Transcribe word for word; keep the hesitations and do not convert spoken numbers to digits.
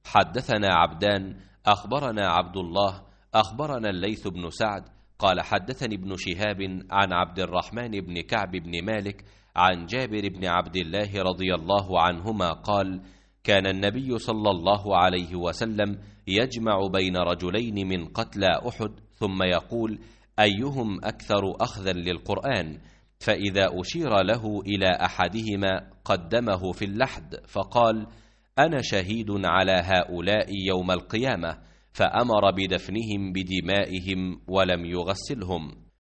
حدثنا عبدان أخبرنا عبد الله أخبرنا الليث بن سعد قال حدثني ابن شهاب عن عبد الرحمن بن كعب بن مالك عن جابر بن عبد الله رضي الله عنهما قال كان النبي صلى الله عليه وسلم يجمع بين رجلين من قتلى أحد ثم يقول أيهم أكثر أخذا للقرآن، فإذا أشير له إلى أحدهما قدمه في اللحد فقال أنا شهيد على هؤلاء يوم القيامة، فأمر بدفنهم بدمائهم ولم يغسلهم.